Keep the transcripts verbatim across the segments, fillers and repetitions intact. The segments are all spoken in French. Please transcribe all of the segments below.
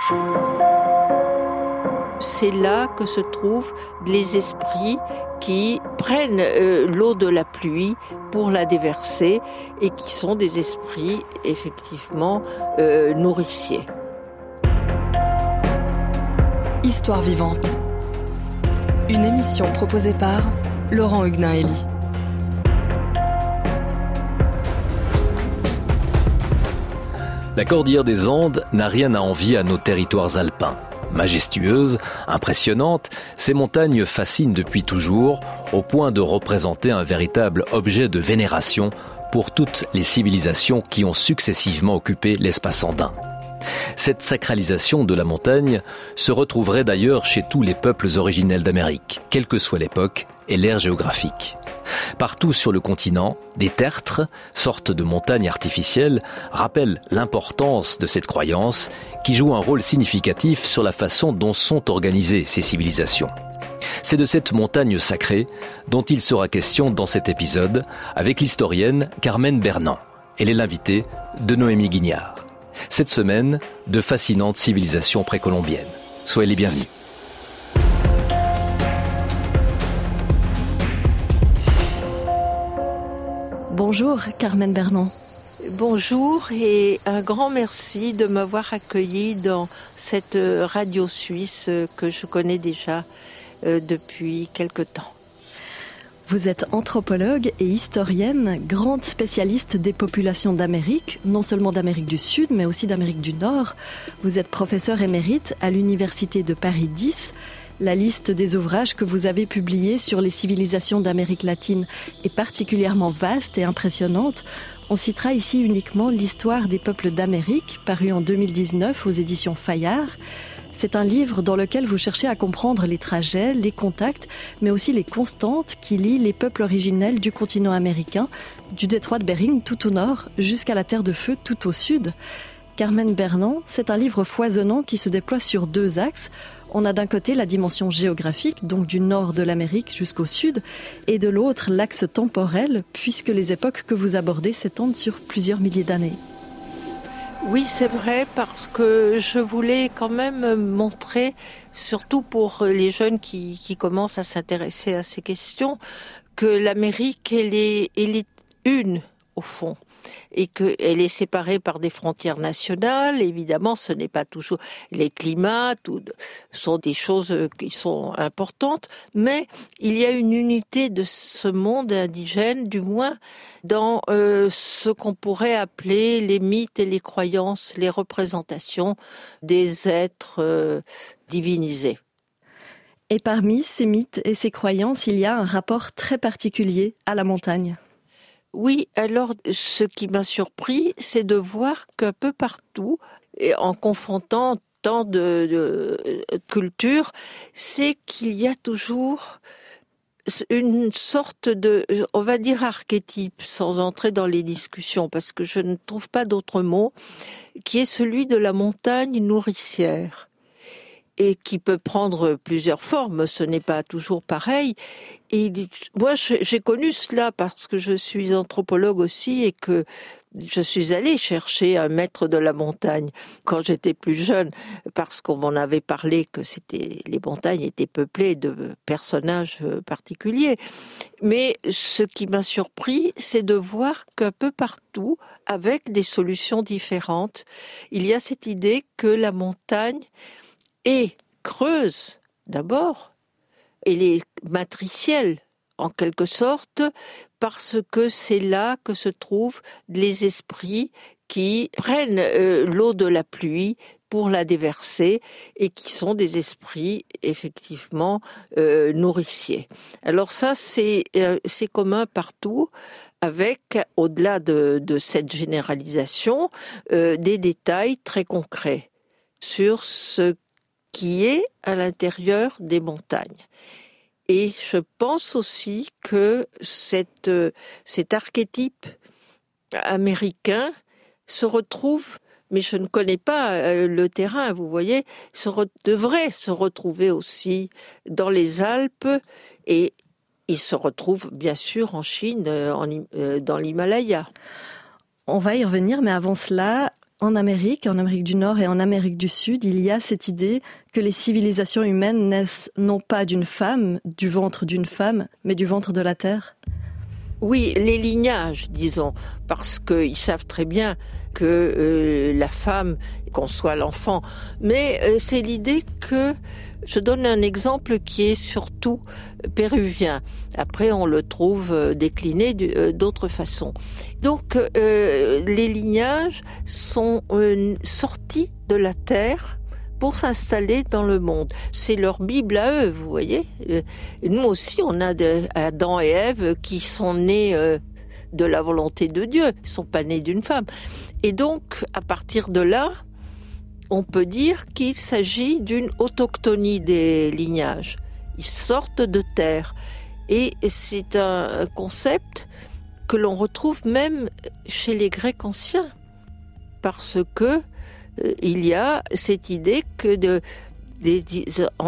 C'est là que se trouvent les esprits qui prennent euh, l'eau de la pluie pour la déverser et qui sont des esprits effectivement euh, nourriciers. Histoire vivante. Une émission proposée par Laurent Huguenin-Hélie. La cordillère des Andes n'a rien à envier à nos territoires alpins. Majestueuses, impressionnantes, ces montagnes fascinent depuis toujours, au point de représenter un véritable objet de vénération pour toutes les civilisations qui ont successivement occupé l'espace andin. Cette sacralisation de la montagne se retrouverait d'ailleurs chez tous les peuples originels d'Amérique, quelle que soit l'époque et l'ère géographique. Partout sur le continent, des tertres, sortes de montagnes artificielles, rappellent l'importance de cette croyance qui joue un rôle significatif sur la façon dont sont organisées ces civilisations. C'est de cette montagne sacrée dont il sera question dans cet épisode avec l'historienne Carmen Bernand. Elle est l'invitée de Noémie Guignard. Cette semaine, de fascinantes civilisations précolombiennes. Soyez les bienvenus. Bonjour Carmen Bernand. Bonjour et un grand merci de m'avoir accueilli dans cette radio suisse que je connais déjà euh, depuis quelque temps. Vous êtes anthropologue et historienne, grande spécialiste des populations d'Amérique, non seulement d'Amérique du Sud, mais aussi d'Amérique du Nord. Vous êtes professeur émérite à l'Université de Paris dix. La liste des ouvrages que vous avez publiés sur les civilisations d'Amérique latine est particulièrement vaste et impressionnante. On citera ici uniquement l'histoire des peuples d'Amérique, paru en deux mille dix-neuf aux éditions Fayard. C'est un livre dans lequel vous cherchez à comprendre les trajets, les contacts, mais aussi les constantes qui lient les peuples originels du continent américain, du détroit de Bering tout au nord jusqu'à la Terre de Feu tout au sud. Carmen Bernand, c'est un livre foisonnant qui se déploie sur deux axes. On a d'un côté la dimension géographique, donc du nord de l'Amérique jusqu'au sud, et de l'autre l'axe temporel, puisque les époques que vous abordez s'étendent sur plusieurs milliers d'années. Oui, c'est vrai, parce que je voulais quand même montrer, surtout pour les jeunes qui, qui commencent à s'intéresser à ces questions, que l'Amérique, elle est, elle est une, au fond. Et qu'elle est séparée par des frontières nationales. Évidemment, ce n'est pas toujours les climats, tout sont des choses qui sont importantes, mais il y a une unité de ce monde indigène, du moins dans euh, ce qu'on pourrait appeler les mythes et les croyances, les représentations des êtres euh, divinisés. Et parmi ces mythes et ces croyances, il y a un rapport très particulier à la montagne. Oui, alors ce qui m'a surpris, c'est de voir qu'un peu partout, et en confrontant tant de, de cultures, c'est qu'il y a toujours une sorte de, on va dire archétype, sans entrer dans les discussions, parce que je ne trouve pas d'autre mot, qui est celui de la montagne nourricière. Et qui peut prendre plusieurs formes, ce n'est pas toujours pareil. Et moi, j'ai connu cela parce que je suis anthropologue aussi et que je suis allée chercher un maître de la montagne quand j'étais plus jeune, parce qu'on m'en avait parlé que c'était, les montagnes étaient peuplées de personnages particuliers. Mais ce qui m'a surpris, c'est de voir qu'un peu partout, avec des solutions différentes, il y a cette idée que la montagne et creuse d'abord, elle est matricielle en quelque sorte, parce que c'est là que se trouvent les esprits qui prennent euh, l'eau de la pluie pour la déverser et qui sont des esprits effectivement euh, nourriciers. Alors ça, c'est, euh, c'est commun partout, avec, au-delà de, de cette généralisation, euh, des détails très concrets sur ce qui est à l'intérieur des montagnes. Et je pense aussi que cette, cet archétype américain se retrouve, mais je ne connais pas le terrain, vous voyez, se re, devrait se retrouver aussi dans les Alpes, et il se retrouve bien sûr en Chine, en, dans l'Himalaya. On va y revenir, mais avant cela, En Amérique, en Amérique du Nord et en Amérique du Sud, il y a cette idée que les civilisations humaines naissent non pas d'une femme, du ventre d'une femme, mais du ventre de la terre. Oui, les lignages, disons, parce qu'ils savent très bien que euh, la femme conçoit l'enfant. Mais euh, c'est l'idée que, je donne un exemple qui est surtout péruvien. Après, on le trouve euh, décliné euh, d'autres façons. Donc, euh, les lignages sont euh, sortis de la terre pour s'installer dans le monde. C'est leur Bible à eux, vous voyez. Et nous aussi, on a des Adam et Ève qui sont nés euh, de la volonté de Dieu, ils ne sont pas nés d'une femme. Et donc, à partir de là, on peut dire qu'il s'agit d'une autochtonie des lignages. Ils sortent de terre. Et c'est un concept que l'on retrouve même chez les Grecs anciens, parce que il y a cette idée que de, des, des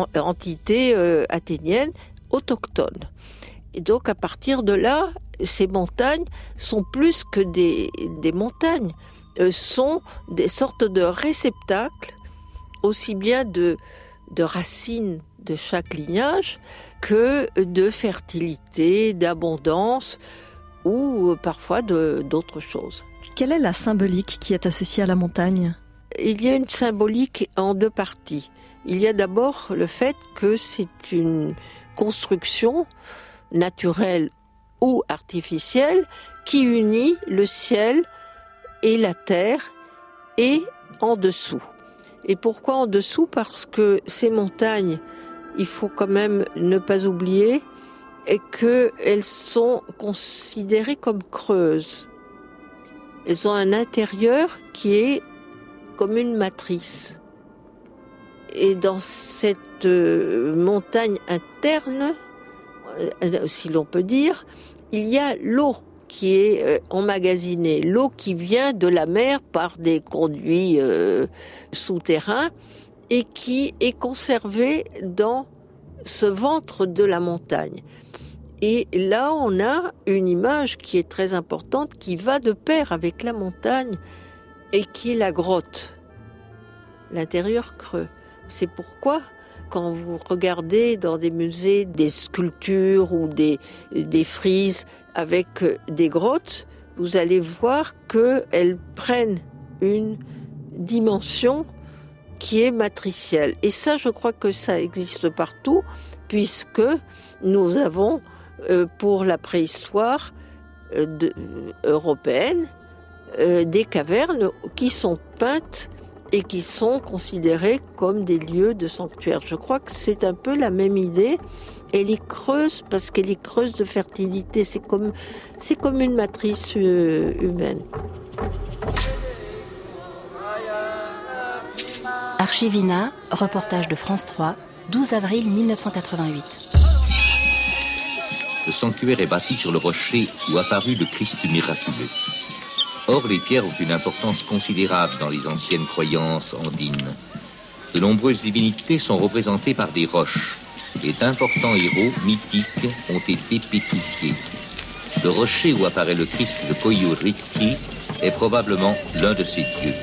entités euh, athéniennes autochtones. Et donc, à partir de là, ces montagnes sont plus que des, des montagnes, euh, sont des sortes de réceptacles, aussi bien de, de racines de chaque lignage que de fertilité, d'abondance ou euh, parfois de, d'autres choses. Quelle est la symbolique qui est associée à la montagne ? Il y a une symbolique en deux parties. Il y a d'abord le fait que c'est une construction naturelle ou artificielle qui unit le ciel et la terre et en dessous. Et pourquoi en dessous ? Parce que ces montagnes, il faut quand même ne pas oublier qu'elles sont considérées comme creuses. Elles ont un intérieur qui est comme une matrice. Et dans cette euh, montagne interne, euh, si l'on peut dire, il y a l'eau qui est euh, emmagasinée, l'eau qui vient de la mer par des conduits euh, souterrains et qui est conservée dans ce ventre de la montagne. Et là, on a une image qui est très importante, qui va de pair avec la montagne, et qui est la grotte, l'intérieur creux. C'est pourquoi, quand vous regardez dans des musées des sculptures ou des, des frises avec des grottes, vous allez voir qu'elles prennent une dimension qui est matricielle. Et ça, je crois que ça existe partout, puisque nous avons, euh, pour la préhistoire euh, de, euh, européenne, Euh, des cavernes qui sont peintes et qui sont considérées comme des lieux de sanctuaire. Je crois que c'est un peu la même idée. Elle est creuse parce qu'elle est creuse de fertilité. C'est comme, c'est comme une matrice euh, humaine. Archivina, reportage de France trois, douze avril mille neuf cent quatre-vingt-huit. Le sanctuaire est bâti sur le rocher où apparut le Christ miraculeux. Or, les pierres ont une importance considérable dans les anciennes croyances andines. De nombreuses divinités sont représentées par des roches, et d'importants héros mythiques ont été pétrifiés. Le rocher où apparaît le Christ de Koyuriki est probablement l'un de ces dieux.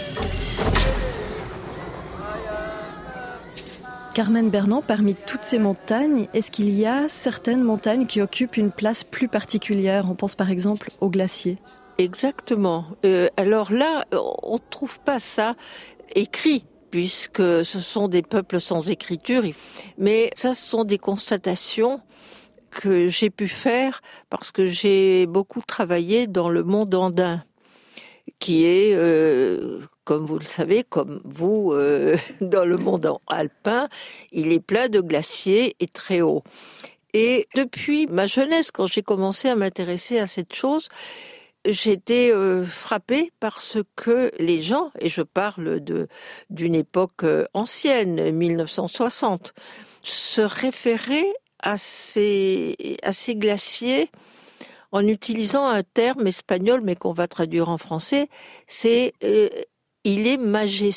Carmen Bernand, parmi toutes ces montagnes, est-ce qu'il y a certaines montagnes qui occupent une place plus particulière ? On pense par exemple aux glaciers. Exactement. Euh, alors là, on ne trouve pas ça écrit, puisque ce sont des peuples sans écriture. Mais ça, ce sont des constatations que j'ai pu faire parce que j'ai beaucoup travaillé dans le monde andin, qui est, euh, comme vous le savez, comme vous, euh, dans le monde alpin, il est plein de glaciers et très haut. Et depuis ma jeunesse, quand j'ai commencé à m'intéresser à cette chose, j'étais euh, frappée parce que les gens, et je parle de d'une époque euh, ancienne, mille neuf cent soixante, se référaient à ces, à ces glaciers en utilisant un terme espagnol, mais qu'on va traduire en français, c'est euh, « il est majestueux ».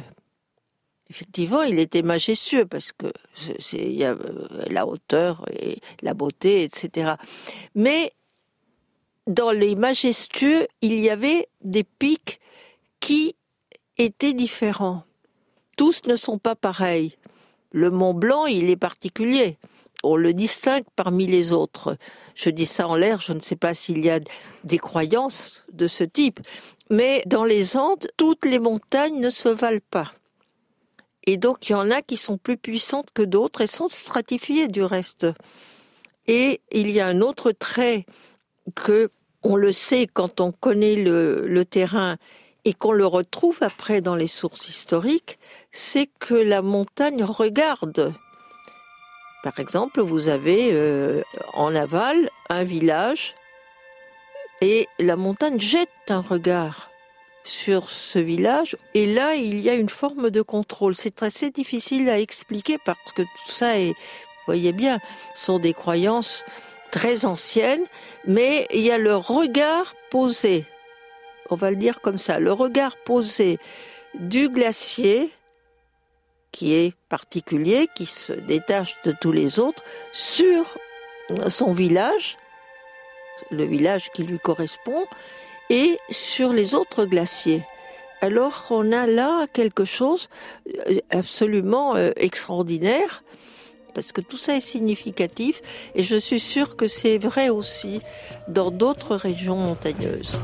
Effectivement, il était majestueux parce que c'est, il y a la hauteur et la beauté, et cetera. Mais dans les majestueux, il y avait des pics qui étaient différents. Tous ne sont pas pareils. Le Mont Blanc, il est particulier. On le distingue parmi les autres. Je dis ça en l'air, je ne sais pas s'il y a des croyances de ce type. Mais dans les Andes, toutes les montagnes ne se valent pas. Et donc, il y en a qui sont plus puissantes que d'autres et sont stratifiées du reste. Et il y a un autre trait que on le sait quand on connaît le, le terrain et qu'on le retrouve après dans les sources historiques, c'est que la montagne regarde. Par exemple, vous avez euh, en aval un village et la montagne jette un regard sur ce village et là, il y a une forme de contrôle. C'est assez difficile à expliquer parce que tout ça, est, vous voyez bien, sont des croyances très anciennes, mais il y a le regard posé, on va le dire comme ça, le regard posé du glacier qui est particulier, qui se détache de tous les autres, sur son village, le village qui lui correspond, et sur les autres glaciers. Alors on a là quelque chose absolument extraordinaire, parce que tout ça est significatif, et je suis sûre que c'est vrai aussi dans d'autres régions montagneuses.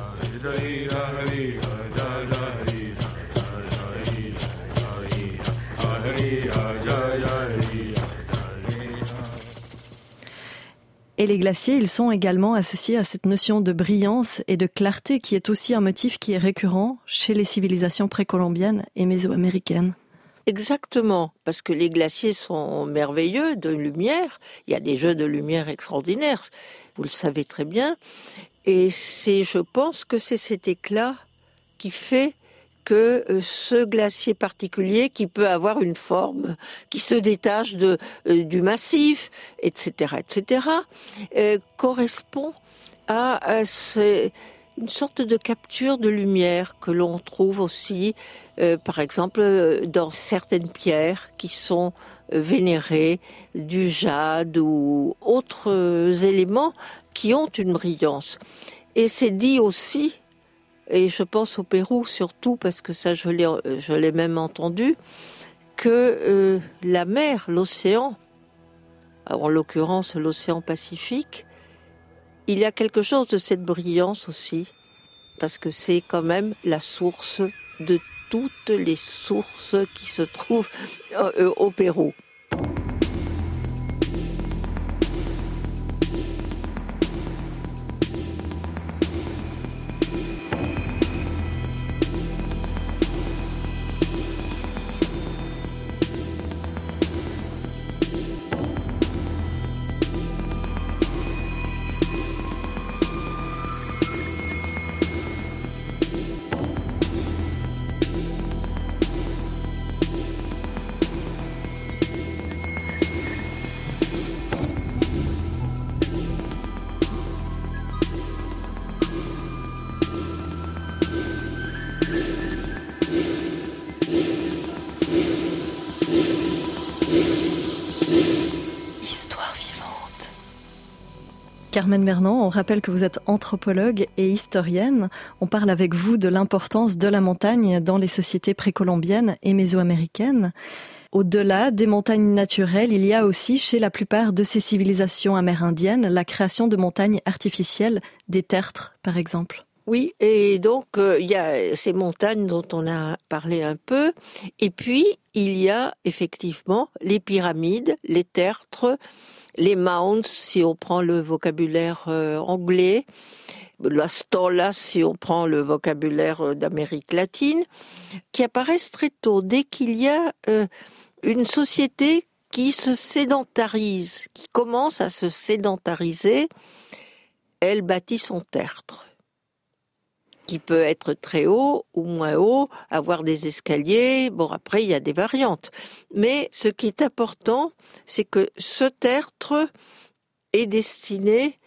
Et les glaciers, ils sont également associés à cette notion de brillance et de clarté qui est aussi un motif qui est récurrent chez les civilisations précolombiennes et mésoaméricaines. Exactement, parce que les glaciers sont merveilleux de lumière. Il y a des jeux de lumière extraordinaires, vous le savez très bien. Et c'est, je pense que c'est cet éclat qui fait que ce glacier particulier, qui peut avoir une forme qui se détache de, euh, du massif, et cetera, et cetera, euh, correspond à, à ce, une sorte de capture de lumière que l'on trouve aussi, euh, par exemple, dans certaines pierres qui sont vénérées, du jade ou autres éléments qui ont une brillance. Et c'est dit aussi, et je pense au Pérou surtout, parce que ça je l'ai, je l'ai même entendu, que euh, la mer, l'océan, en l'occurrence l'océan Pacifique, il y a quelque chose de cette brillance aussi, parce que c'est quand même la source de toutes les sources qui se trouvent euh, au Pérou. Carmen Mernan, on rappelle que vous êtes anthropologue et historienne. On parle avec vous de l'importance de la montagne dans les sociétés précolombiennes et mésoaméricaines. Au-delà des montagnes naturelles, il y a aussi chez la plupart de ces civilisations amérindiennes la création de montagnes artificielles, des tertres par exemple. Oui, et donc euh, il y a ces montagnes dont on a parlé un peu, et puis il y a effectivement les pyramides, les tertres, les mounds si on prend le vocabulaire euh, anglais, la stola si on prend le vocabulaire d'Amérique latine, qui apparaissent très tôt, dès qu'il y a euh, une société qui se sédentarise, qui commence à se sédentariser, elle bâtit son tertre, qui peut être très haut ou moins haut, avoir des escaliers. Bon, après, il y a des variantes. Mais ce qui est important, c'est que ce tertre est destiné,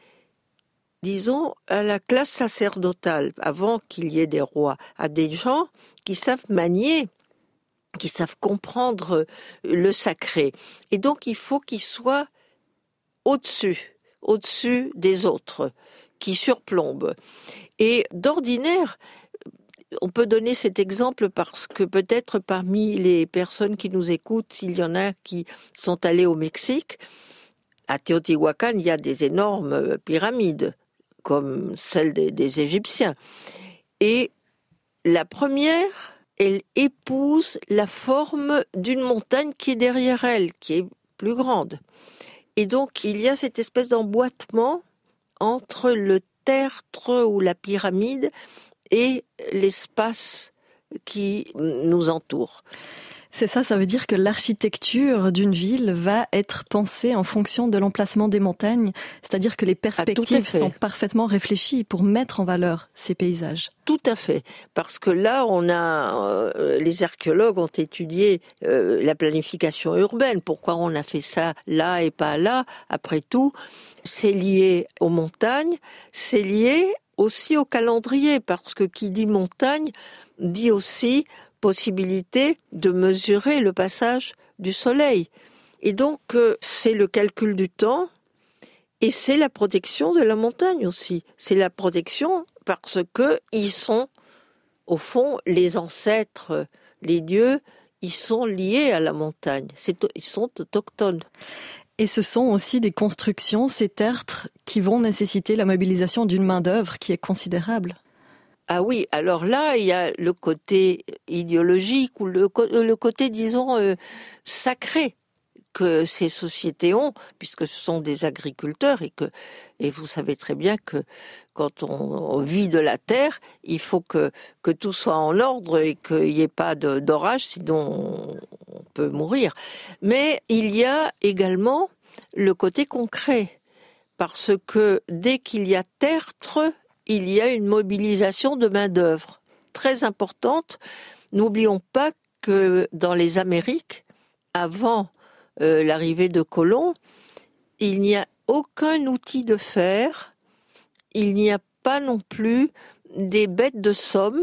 disons, à la classe sacerdotale, avant qu'il y ait des rois, à des gens qui savent manier, qui savent comprendre le sacré. Et donc, il faut qu'ils soient au-dessus, au-dessus des autres, qui surplombent. Et d'ordinaire, on peut donner cet exemple parce que peut-être parmi les personnes qui nous écoutent, il y en a qui sont allés au Mexique. À Teotihuacan, il y a des énormes pyramides, comme celles des, des Égyptiens. Et la première, elle épouse la forme d'une montagne qui est derrière elle, qui est plus grande. Et donc, il y a cette espèce d'emboîtement entre le tertre ou la pyramide et l'espace qui nous entoure. C'est ça, ça veut dire que l'architecture d'une ville va être pensée en fonction de l'emplacement des montagnes, c'est-à-dire que les perspectives sont parfaitement réfléchies pour mettre en valeur ces paysages. Tout à fait, parce que là, on a, euh, les archéologues ont étudié euh, la planification urbaine. Pourquoi on a fait ça là et pas là? Après tout, c'est lié aux montagnes, c'est lié aussi au calendrier, parce que qui dit montagne dit aussi possibilité de mesurer le passage du soleil. Et donc, euh, c'est le calcul du temps et c'est la protection de la montagne aussi. C'est la protection parce que ils sont, au fond, les ancêtres, les dieux, ils sont liés à la montagne. C'est, ils sont autochtones. Et ce sont aussi des constructions, ces tertres, qui vont nécessiter la mobilisation d'une main-d'œuvre qui est considérable. Ah oui, alors là, il y a le côté idéologique ou le, le côté, disons, euh, sacré que ces sociétés ont, puisque ce sont des agriculteurs et que, et vous savez très bien que quand on, on vit de la terre, il faut que, que tout soit en ordre et qu'il n'y ait pas de, d'orage, sinon on, on peut mourir. Mais il y a également le côté concret, parce que dès qu'il y a tertre, il y a une mobilisation de main-d'œuvre très importante. N'oublions pas que dans les Amériques, avant euh, l'arrivée de Colomb, il n'y a aucun outil de fer, il n'y a pas non plus des bêtes de somme,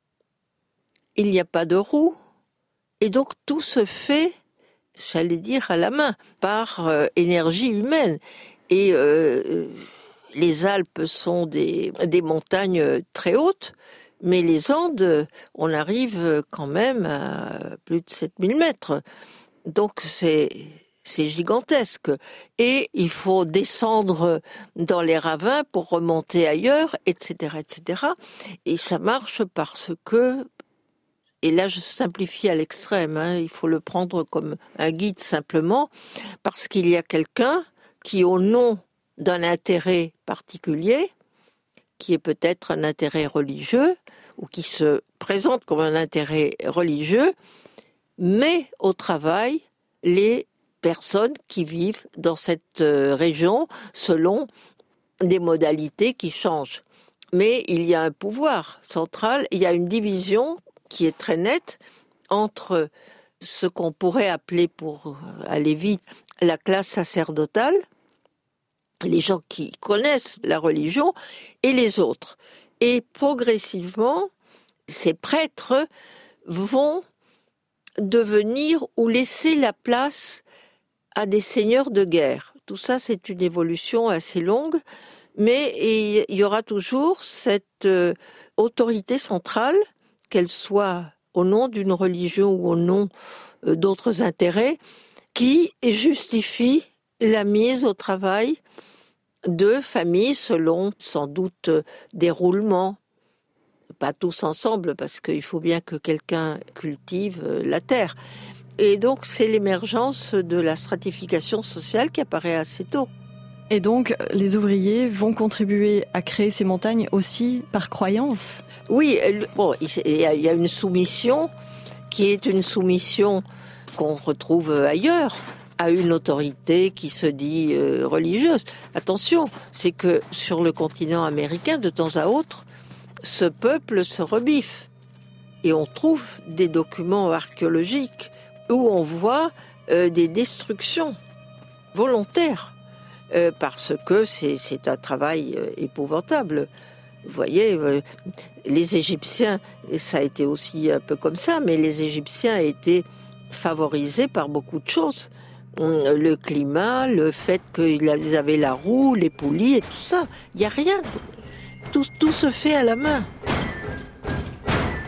il n'y a pas de roues, et donc tout se fait, j'allais dire, à la main, par euh, énergie humaine. Et euh, les Alpes sont des, des montagnes très hautes, mais les Andes, on arrive quand même à plus de sept mille mètres. Donc c'est, c'est gigantesque. Et il faut descendre dans les ravins pour remonter ailleurs, et cetera, et cetera. Et ça marche parce que, et là je simplifie à l'extrême, hein, il faut le prendre comme un guide simplement, parce qu'il y a quelqu'un qui, au nom d'un intérêt particulier, qui est peut-être un intérêt religieux, ou qui se présente comme un intérêt religieux, met au travail les personnes qui vivent dans cette région selon des modalités qui changent. Mais il y a un pouvoir central, il y a une division qui est très nette entre ce qu'on pourrait appeler, pour aller vite, la classe sacerdotale, les gens qui connaissent la religion, et les autres. Et progressivement, ces prêtres vont devenir ou laisser la place à des seigneurs de guerre. Tout ça, c'est une évolution assez longue, mais il y aura toujours cette euh, autorité centrale, qu'elle soit au nom d'une religion ou au nom euh, d'autres intérêts, qui justifie la mise au travail de familles selon sans doute des roulements, pas tous ensemble parce qu'il faut bien que quelqu'un cultive la terre. Et donc c'est l'émergence de la stratification sociale qui apparaît assez tôt. Et donc les ouvriers vont contribuer à créer ces montagnes aussi par croyance? Oui, bon, il y a une soumission qui est une soumission qu'on retrouve ailleurs, à une autorité qui se dit euh, religieuse. Attention, c'est que sur le continent américain, de temps à autre, ce peuple se rebiffe. Et on trouve des documents archéologiques où on voit euh, des destructions volontaires, euh, parce que c'est, c'est un travail euh, épouvantable. Vous voyez, euh, les Égyptiens, ça a été aussi un peu comme ça, mais les Égyptiens étaient favorisés par beaucoup de choses. Le climat, le fait qu'ils avaient la roue, les poulies et tout ça. Il n'y a rien. Tout, tout se fait à la main.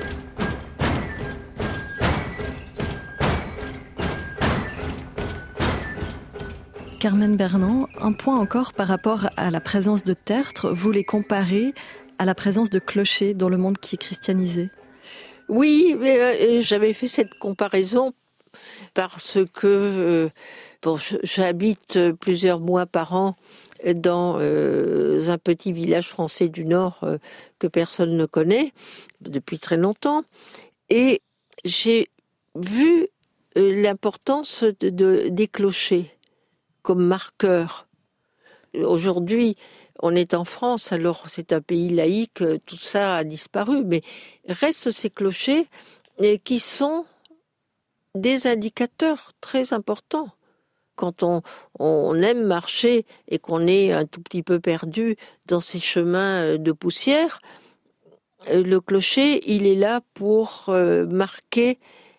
Carmen Bernand, un point encore par rapport à la présence de tertres, vous les comparez à la présence de clochers dans le monde qui est christianisé. Oui, mais euh, j'avais fait cette comparaison parce que euh, bon, j'habite plusieurs mois par an dans euh, un petit village français du Nord euh, que personne ne connaît depuis très longtemps, et j'ai vu euh, l'importance de, de, des clochers comme marqueurs. Aujourd'hui, on est en France, alors c'est un pays laïque, tout ça a disparu, mais restent ces clochers qui sont des indicateurs très importants. Quand on, on aime marcher et qu'on est un tout petit peu perdu dans ces chemins de poussière, le clocher, il est là pour marquer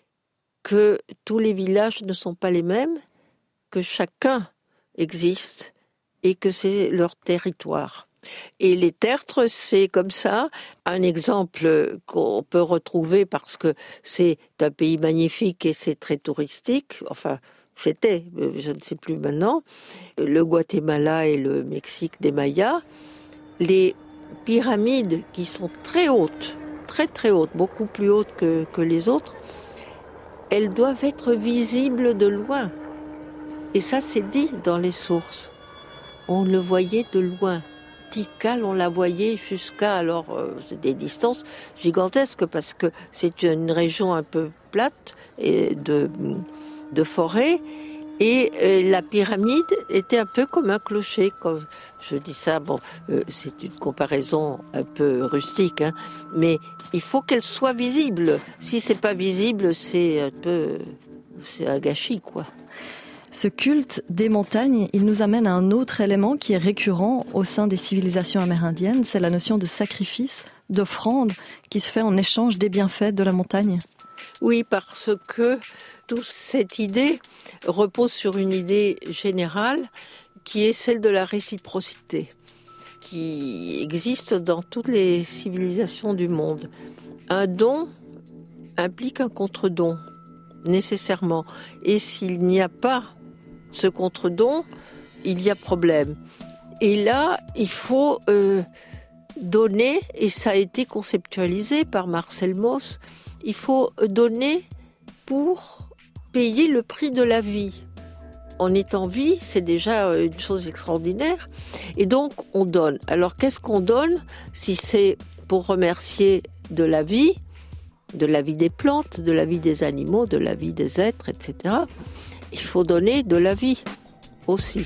que tous les villages ne sont pas les mêmes, que chacun existe et que c'est leur territoire. Et les tertres, c'est comme ça un exemple qu'on peut retrouver parce que c'est un pays magnifique et c'est très touristique. Enfin, c'était, je ne sais plus maintenant, le Guatemala et le Mexique des Mayas. Les pyramides qui sont très hautes, très très hautes, beaucoup plus hautes que, que les autres, elles doivent être visibles de loin. Et ça, c'est dit dans les sources. On le voyait de loin. Tikal, on la voyait jusqu'à alors euh, des distances gigantesques parce que c'est une région un peu plate et de, de forêt. Et euh, la pyramide était un peu comme un clocher. Quand je dis ça, bon, euh, c'est une comparaison un peu rustique, hein, mais il faut qu'elle soit visible. Si c'est pas visible, c'est un peu, c'est un gâchis, quoi. Ce culte des montagnes, il nous amène à un autre élément qui est récurrent au sein des civilisations amérindiennes, c'est la notion de sacrifice, d'offrande, qui se fait en échange des bienfaits de la montagne. Oui, parce que toute cette idée repose sur une idée générale qui est celle de la réciprocité, qui existe dans toutes les civilisations du monde. Un don implique un contre-don, nécessairement. Et s'il n'y a pas ce contre-don, il y a problème. Et là, il faut euh, donner, et ça a été conceptualisé par Marcel Mauss, il faut donner pour payer le prix de la vie. On est en vie, c'est déjà une chose extraordinaire, et donc on donne. Alors qu'est-ce qu'on donne si c'est pour remercier de la vie, de la vie des plantes, de la vie des animaux, de la vie des êtres, et cetera. Il faut donner de la vie aussi.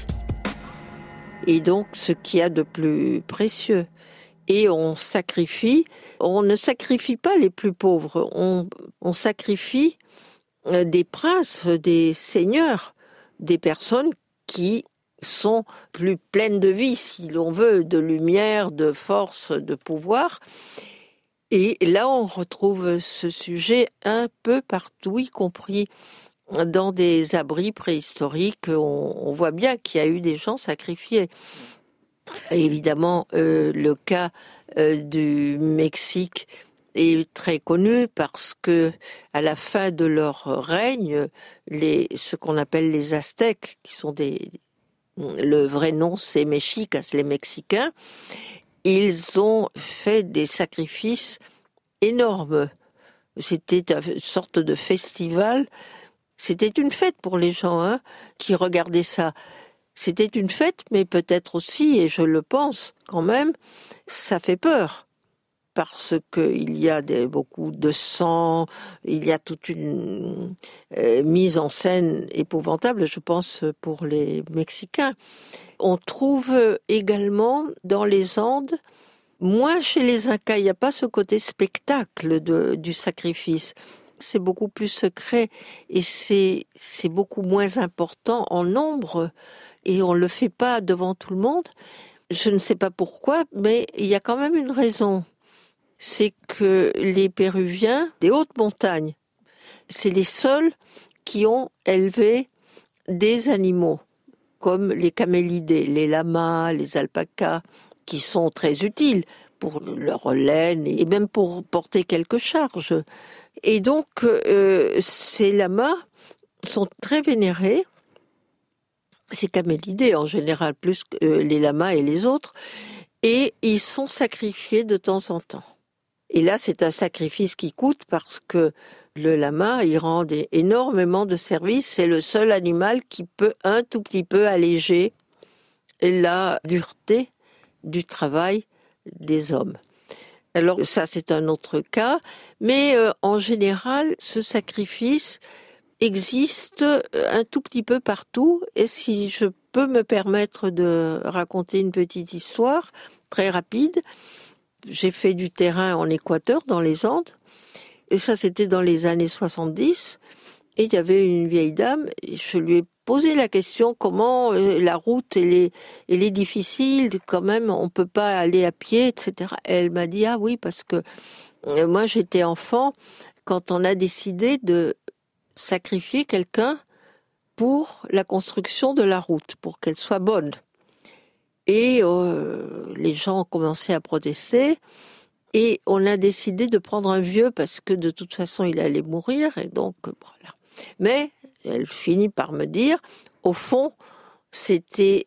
Et donc, ce qu'il y a de plus précieux. Et on sacrifie, on ne sacrifie pas les plus pauvres, on, on sacrifie des princes, des seigneurs, des personnes qui sont plus pleines de vie, si l'on veut, de lumière, de force, de pouvoir. Et là, on retrouve ce sujet un peu partout, y compris dans des abris préhistoriques. On, on voit bien qu'il y a eu des gens sacrifiés. Et évidemment, euh, le cas euh, du Mexique est très connu parce que à la fin de leur règne, les, ce qu'on appelle les Aztèques, qui sont des, le vrai nom c'est Mexicas, les Mexicains, ils ont fait des sacrifices énormes. C'était une sorte de festival. C'était une fête pour les gens hein, qui regardaient ça. C'était une fête, mais peut-être aussi, et je le pense quand même, ça fait peur. Parce qu'il y a des, beaucoup de sang, il y a toute une euh, mise en scène épouvantable, je pense, pour les Mexicains. On trouve également dans les Andes, moins chez les Incas, il n'y a pas ce côté spectacle de, du sacrifice. C'est beaucoup plus secret et c'est, c'est beaucoup moins important en nombre et on ne le fait pas devant tout le monde. Je ne sais pas pourquoi, mais il y a quand même une raison. C'est que les Péruviens, des hautes montagnes, c'est les seuls qui ont élevé des animaux, comme les camélidés, les lamas, les alpacas, qui sont très utiles pour leur laine et même pour porter quelques charges. Et donc, euh, ces lamas sont très vénérés c'est camélidés en général, plus que les lamas et les autres, et ils sont sacrifiés de temps en temps. Et là, c'est un sacrifice qui coûte parce que le lama, il rend des, énormément de services. C'est le seul animal qui peut un tout petit peu alléger la dureté du travail des hommes. Alors ça, c'est un autre cas. Mais euh, en général, ce sacrifice existe un tout petit peu partout. Et si je peux me permettre de raconter une petite histoire très rapide, j'ai fait du terrain en Équateur, dans les Andes. Et ça, c'était dans les années soixante-dix. Et il y avait une vieille dame, et je lui ai posé la question, comment euh, la route, elle est, elle est difficile, quand même, on peut pas aller à pied, et cetera. Elle m'a dit, ah oui, parce que euh, moi, j'étais enfant, quand on a décidé de sacrifier quelqu'un pour la construction de la route, pour qu'elle soit bonne. Et euh, les gens ont commencé à protester. Et on a décidé de prendre un vieux parce que de toute façon il allait mourir et donc voilà. Mais elle finit par me dire, au fond, c'était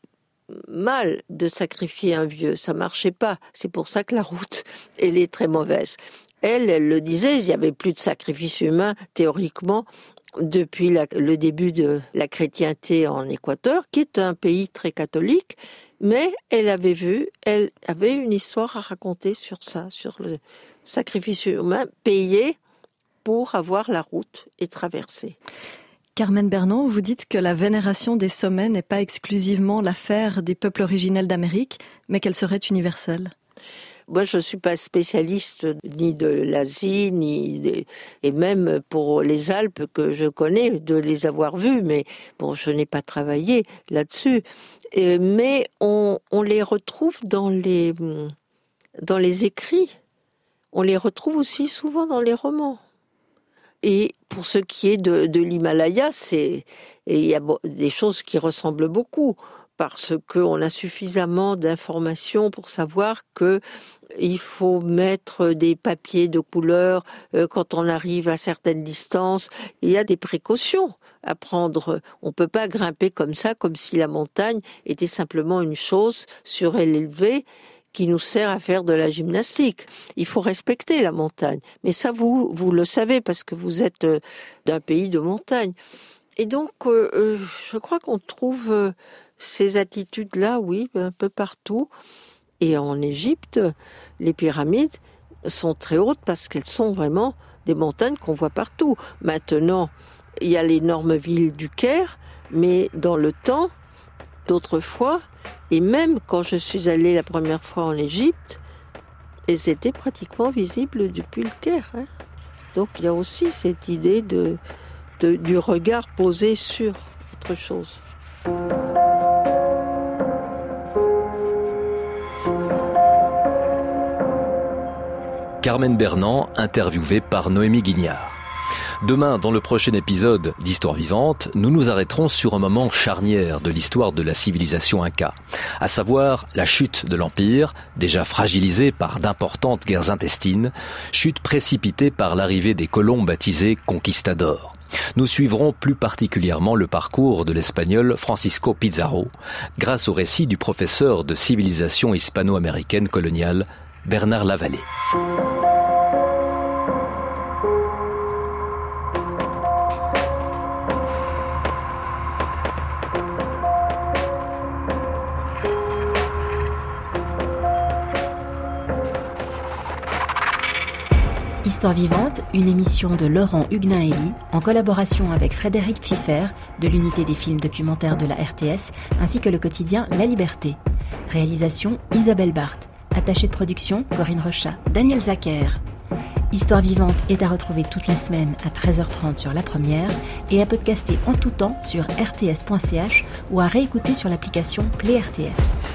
mal de sacrifier un vieux, ça marchait pas. C'est pour ça que la route, elle est très mauvaise. Elle, elle le disait, il y avait plus de sacrifice humain théoriquement depuis la, le début de la chrétienté en Équateur, qui est un pays très catholique. Mais elle avait vu, elle avait une histoire à raconter sur ça, sur le sacrifice humain payé pour avoir la route et traverser. Carmen Bernon, vous dites que la vénération des sommets n'est pas exclusivement l'affaire des peuples originels d'Amérique, mais qu'elle serait universelle. Moi, je ne suis pas spécialiste ni de l'Asie, ni de... et même pour les Alpes que je connais, de les avoir vues, mais bon, je n'ai pas travaillé là-dessus. Et, mais on, on les retrouve dans les, dans les écrits. On les retrouve aussi souvent dans les romans. Et pour ce qui est de, de l'Himalaya, c'est, il y a des choses qui ressemblent beaucoup. Parce qu'on a suffisamment d'informations pour savoir que il faut mettre des papiers de couleur euh, quand on arrive à certaines distances. Il y a des précautions à prendre. On peut pas grimper comme ça, comme si la montagne était simplement une chose surélevée qui nous sert à faire de la gymnastique. Il faut respecter la montagne. Mais ça, vous, vous le savez parce que vous êtes euh, d'un pays de montagne. Et donc, euh, je crois qu'on trouve... Euh, ces attitudes-là, oui, un peu partout. Et en Égypte, les pyramides sont très hautes parce qu'elles sont vraiment des montagnes qu'on voit partout. Maintenant, il y a l'énorme ville du Caire, mais dans le temps, d'autrefois, et même quand je suis allée la première fois en Égypte, elles étaient pratiquement visibles depuis le Caire. Hein. Donc il y a aussi cette idée de, de, du regard posé sur autre chose. Carmen Bernon, interviewée par Noémie Guignard. Demain, dans le prochain épisode d'Histoire vivante, nous nous arrêterons sur un moment charnière de l'histoire de la civilisation inca, à savoir la chute de l'Empire, déjà fragilisé par d'importantes guerres intestines, chute précipitée par l'arrivée des colons baptisés conquistadors. Nous suivrons plus particulièrement le parcours de l'Espagnol Francisco Pizarro, grâce au récit du professeur de civilisation hispano-américaine coloniale Bernard Lavallée. Histoire vivante, une émission de Laurent Huguenin-Elie en collaboration avec Frédéric Pfiffer de l'unité des films documentaires de la R T S ainsi que le quotidien La Liberté. Réalisation Isabelle Barthes. Attachée de production Corinne Rochat, Daniel Zacher. Histoire vivante est à retrouver toute la semaine à treize heures trente sur La Première et à podcaster en tout temps sur r t s point c h ou à réécouter sur l'application Play R T S.